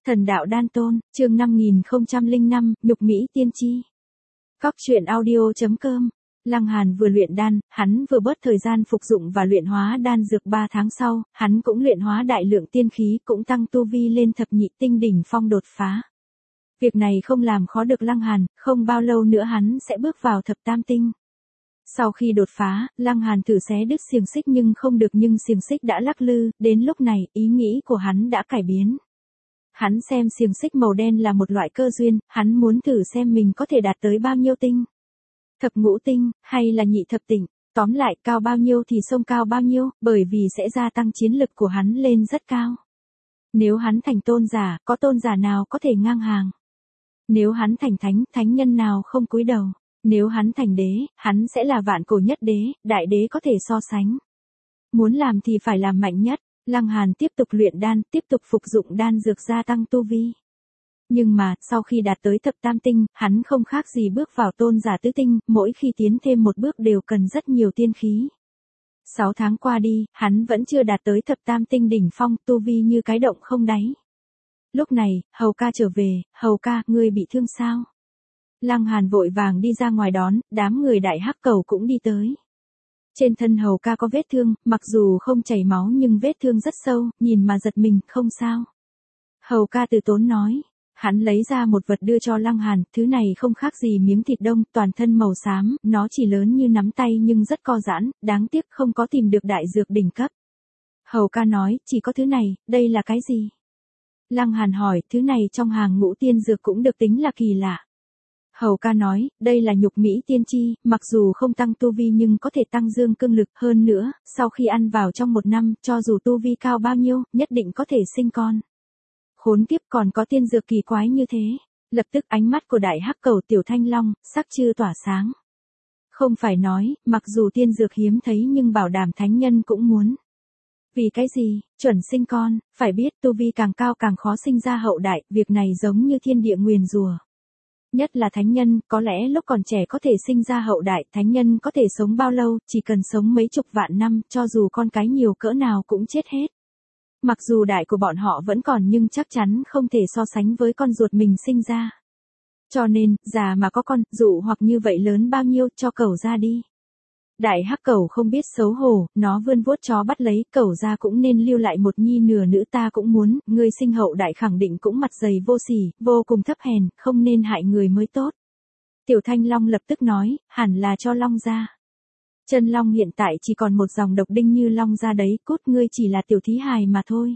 Thần đạo đan tôn, chương 5005, nhục mỹ tiên tri. Cóc truyện audio.com. Lăng Hàn vừa luyện đan, hắn vừa bớt thời gian phục dụng và luyện hóa đan dược 3 tháng sau, hắn cũng luyện hóa đại lượng tiên khí, cũng tăng tu vi lên thập nhị tinh đỉnh phong đột phá. Việc này không làm khó được Lăng Hàn, không bao lâu nữa hắn sẽ bước vào thập tam tinh. Sau khi đột phá, Lăng Hàn thử xé đứt xiềng xích nhưng không được, nhưng xiềng xích đã lắc lư, đến lúc này, ý nghĩ của hắn đã cải biến. Hắn xem xiềng xích màu đen là một loại cơ duyên, hắn muốn thử xem mình có thể đạt tới bao nhiêu tinh. Thập ngũ tinh, hay là nhị thập tinh, tóm lại cao bao nhiêu thì xông cao bao nhiêu, bởi vì sẽ gia tăng chiến lực của hắn lên rất cao. Nếu hắn thành tôn giả, có tôn giả nào có thể ngang hàng? Nếu hắn thành thánh, thánh nhân nào không cúi đầu? Nếu hắn thành đế, hắn sẽ là vạn cổ nhất đế, đại đế có thể so sánh. Muốn làm thì phải làm mạnh nhất. Lăng Hàn tiếp tục luyện đan, tiếp tục phục dụng đan dược gia tăng tu vi. Nhưng mà, sau khi đạt tới thập tam tinh, hắn không khác gì bước vào tôn giả tứ tinh, mỗi khi tiến thêm một bước đều cần rất nhiều tiên khí. 6 tháng qua đi, hắn vẫn chưa đạt tới thập tam tinh đỉnh phong, tu vi như cái động không đáy. Lúc này, Hầu ca trở về, Hầu ca, ngươi bị thương sao? Lăng Hàn vội vàng đi ra ngoài đón, đám người Đại Hắc Cầu cũng đi tới. Trên thân Hầu ca có vết thương, mặc dù không chảy máu nhưng vết thương rất sâu, nhìn mà giật mình, không sao. Hầu ca từ tốn nói, hắn lấy ra một vật đưa cho Lăng Hàn, thứ này không khác gì miếng thịt đông, toàn thân màu xám, nó chỉ lớn như nắm tay nhưng rất co giãn, đáng tiếc không có tìm được đại dược đỉnh cấp. Hầu ca nói, chỉ có thứ này, đây là cái gì? Lăng Hàn hỏi, thứ này trong hàng ngũ tiên dược cũng được tính là kỳ lạ. Hầu ca nói, đây là nhục mỹ tiên tri, mặc dù không tăng tu vi nhưng có thể tăng dương cương lực, hơn nữa, sau khi ăn vào trong 1 năm, cho dù tu vi cao bao nhiêu, nhất định có thể sinh con. Khốn kiếp, còn có tiên dược kỳ quái như thế. Lập tức ánh mắt của Đại Hắc Cầu Tiểu Thanh Long, sắc chư tỏa sáng. Không phải nói, mặc dù tiên dược hiếm thấy nhưng bảo đảm thánh nhân cũng muốn. Vì cái gì? Chuẩn sinh con, phải biết tu vi càng cao càng khó sinh ra hậu đại, việc này giống như thiên địa nguyền rủa. Nhất là thánh nhân, có lẽ lúc còn trẻ có thể sinh ra hậu đại, thánh nhân có thể sống bao lâu, chỉ cần sống mấy chục vạn năm, cho dù con cái nhiều cỡ nào cũng chết hết. Mặc dù đại của bọn họ vẫn còn nhưng chắc chắn không thể so sánh với con ruột mình sinh ra. Cho nên, già mà có con, dụ hoặc như vậy lớn bao nhiêu, cho cẩu ra đi. Đại Hắc Cầu không biết xấu hổ, nó vươn vuốt chó bắt lấy, cẩu ra cũng nên lưu lại một nhi nửa nữ, ta cũng muốn, ngươi sinh hậu đại khẳng định cũng mặt dày vô sỉ, vô cùng thấp hèn, không nên hại người mới tốt. Tiểu Thanh Long lập tức nói, hẳn là cho Long ra. Chân Long hiện tại chỉ còn một dòng độc đinh như Long ra đấy, cút, ngươi chỉ là tiểu thí hài mà thôi.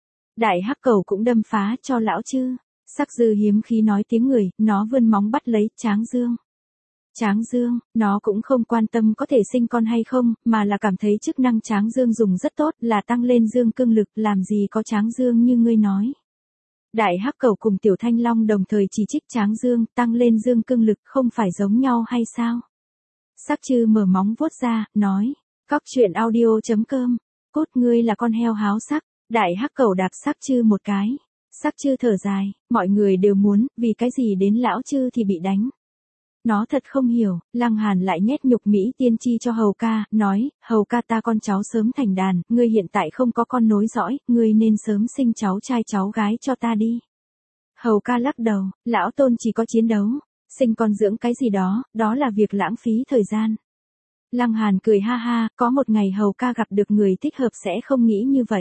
Đại Hắc Cầu cũng đâm phá cho lão chư. Sắc Dư hiếm khí nói tiếng người, nó vươn móng bắt lấy Tráng Dương. Tráng Dương, nó cũng không quan tâm có thể sinh con hay không, mà là cảm thấy chức năng Tráng Dương dùng rất tốt, là tăng lên dương cương lực, làm gì có Tráng Dương như ngươi nói. Đại Hắc Cầu cùng Tiểu Thanh Long đồng thời chỉ trích Tráng Dương, tăng lên dương cương lực không phải giống nhau hay sao? Sắc Chư mở móng vuốt ra, nói, cóc truyện audio.com, cốt ngươi là con heo háo sắc. Đại Hắc Cầu đạp Sắc Chư một cái. Sắc Chư thở dài, mọi người đều muốn, vì cái gì đến lão Chư thì bị đánh. Nó thật không hiểu, Lăng Hàn lại nhét nhục mỹ tiên tri cho Hầu ca, nói, Hầu ca, ta con cháu sớm thành đàn, ngươi hiện tại không có con nối dõi, ngươi nên sớm sinh cháu trai cháu gái cho ta đi. Hầu ca lắc đầu, lão tôn chỉ có chiến đấu, sinh con dưỡng cái gì đó, đó là việc lãng phí thời gian. Lăng Hàn cười ha ha, có một ngày Hầu ca gặp được người thích hợp sẽ không nghĩ như vậy.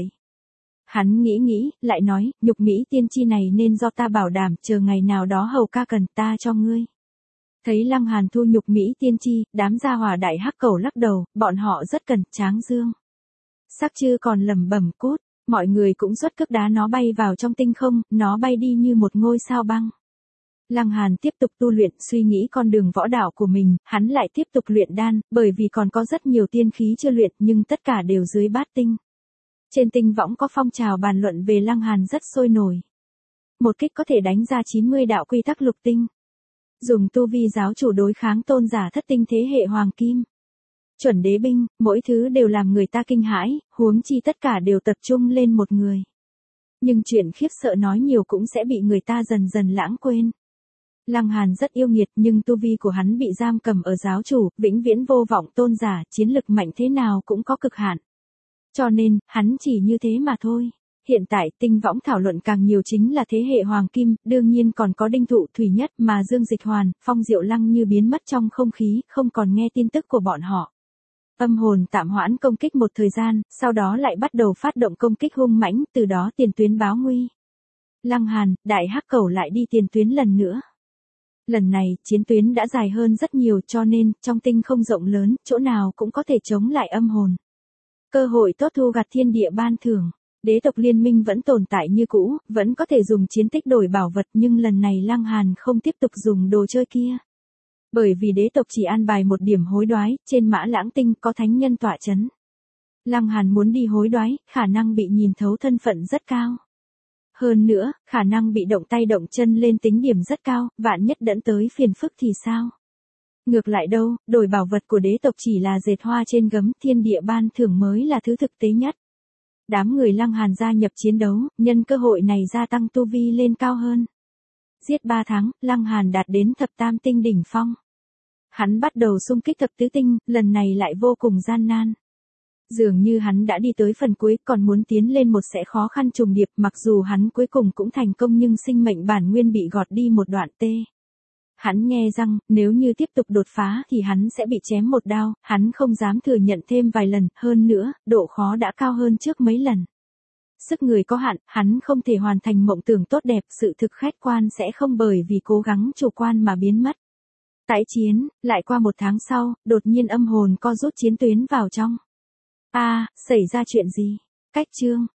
Hắn nghĩ, lại nói, nhục mỹ tiên tri này nên do ta bảo đảm, chờ ngày nào đó Hầu ca cần, ta cho ngươi. Thấy Lăng Hàn thu nhục mỹ tiên tri, đám gia hỏa Đại Hắc Cầu lắc đầu, bọn họ rất cần Tráng Dương. Sắc Chư còn lẩm bẩm, cút, mọi người cũng xuất cước đá nó bay vào trong tinh không, nó bay đi như một ngôi sao băng. Lăng Hàn tiếp tục tu luyện, suy nghĩ con đường võ đạo của mình, hắn lại tiếp tục luyện đan, bởi vì còn có rất nhiều tiên khí chưa luyện, nhưng tất cả đều dưới bát tinh. Trên tinh võng có phong trào bàn luận về Lăng Hàn rất sôi nổi. Một kích có thể đánh ra 90 đạo quy tắc lục tinh. Dùng tu vi giáo chủ đối kháng tôn giả thất tinh thế hệ hoàng kim. Chuẩn đế binh, mỗi thứ đều làm người ta kinh hãi, huống chi tất cả đều tập trung lên một người. Nhưng chuyện khiếp sợ nói nhiều cũng sẽ bị người ta dần dần lãng quên. Lăng Hàn rất yêu nghiệt nhưng tu vi của hắn bị giam cầm ở giáo chủ, vĩnh viễn vô vọng tôn giả, chiến lực mạnh thế nào cũng có cực hạn. Cho nên, hắn chỉ như thế mà thôi. Hiện tại tinh võng thảo luận càng nhiều chính là thế hệ Hoàng Kim, đương nhiên còn có Đinh Thụ Thủy Nhất mà Dương Dịch Hoàn, Phong Diệu Lăng như biến mất trong không khí, không còn nghe tin tức của bọn họ. Âm hồn tạm hoãn công kích một thời gian, sau đó lại bắt đầu phát động công kích hung mãnh, từ đó tiền tuyến báo nguy. Lăng Hàn, Đại Hắc Cẩu lại đi tiền tuyến lần nữa. Lần này, chiến tuyến đã dài hơn rất nhiều cho nên, trong tinh không rộng lớn, chỗ nào cũng có thể chống lại âm hồn. Cơ hội tốt thu gặt thiên địa ban thưởng. Đế tộc liên minh vẫn tồn tại như cũ, vẫn có thể dùng chiến tích đổi bảo vật nhưng lần này Lăng Hàn không tiếp tục dùng đồ chơi kia. Bởi vì đế tộc chỉ an bài một điểm hối đoái, trên Mã Lãng Tinh có thánh nhân tọa chấn. Lăng Hàn muốn đi hối đoái, khả năng bị nhìn thấu thân phận rất cao. Hơn nữa, khả năng bị động tay động chân lên tính điểm rất cao, vạn nhất dẫn tới phiền phức thì sao? Ngược lại đâu, đổi bảo vật của đế tộc chỉ là dệt hoa trên gấm, thiên địa ban thưởng mới là thứ thực tế nhất. Đám người Lăng Hàn gia nhập chiến đấu, nhân cơ hội này gia tăng tu vi lên cao hơn. Giết 3 tháng, Lăng Hàn đạt đến thập tam tinh đỉnh phong. Hắn bắt đầu xung kích thập tứ tinh, lần này lại vô cùng gian nan. Dường như hắn đã đi tới phần cuối, còn muốn tiến lên một sẽ khó khăn trùng điệp, mặc dù hắn cuối cùng cũng thành công nhưng sinh mệnh bản nguyên bị gọt đi một đoạn tê. Hắn nghe rằng, nếu như tiếp tục đột phá thì hắn sẽ bị chém một đao, hắn không dám thừa nhận thêm vài lần, hơn nữa, độ khó đã cao hơn trước mấy lần. Sức người có hạn, hắn không thể hoàn thành mộng tưởng tốt đẹp, sự thực khách quan sẽ không bởi vì cố gắng chủ quan mà biến mất. Tái chiến, lại qua 1 tháng sau, đột nhiên âm hồn co rút chiến tuyến vào trong. Xảy ra chuyện gì? Cách chương.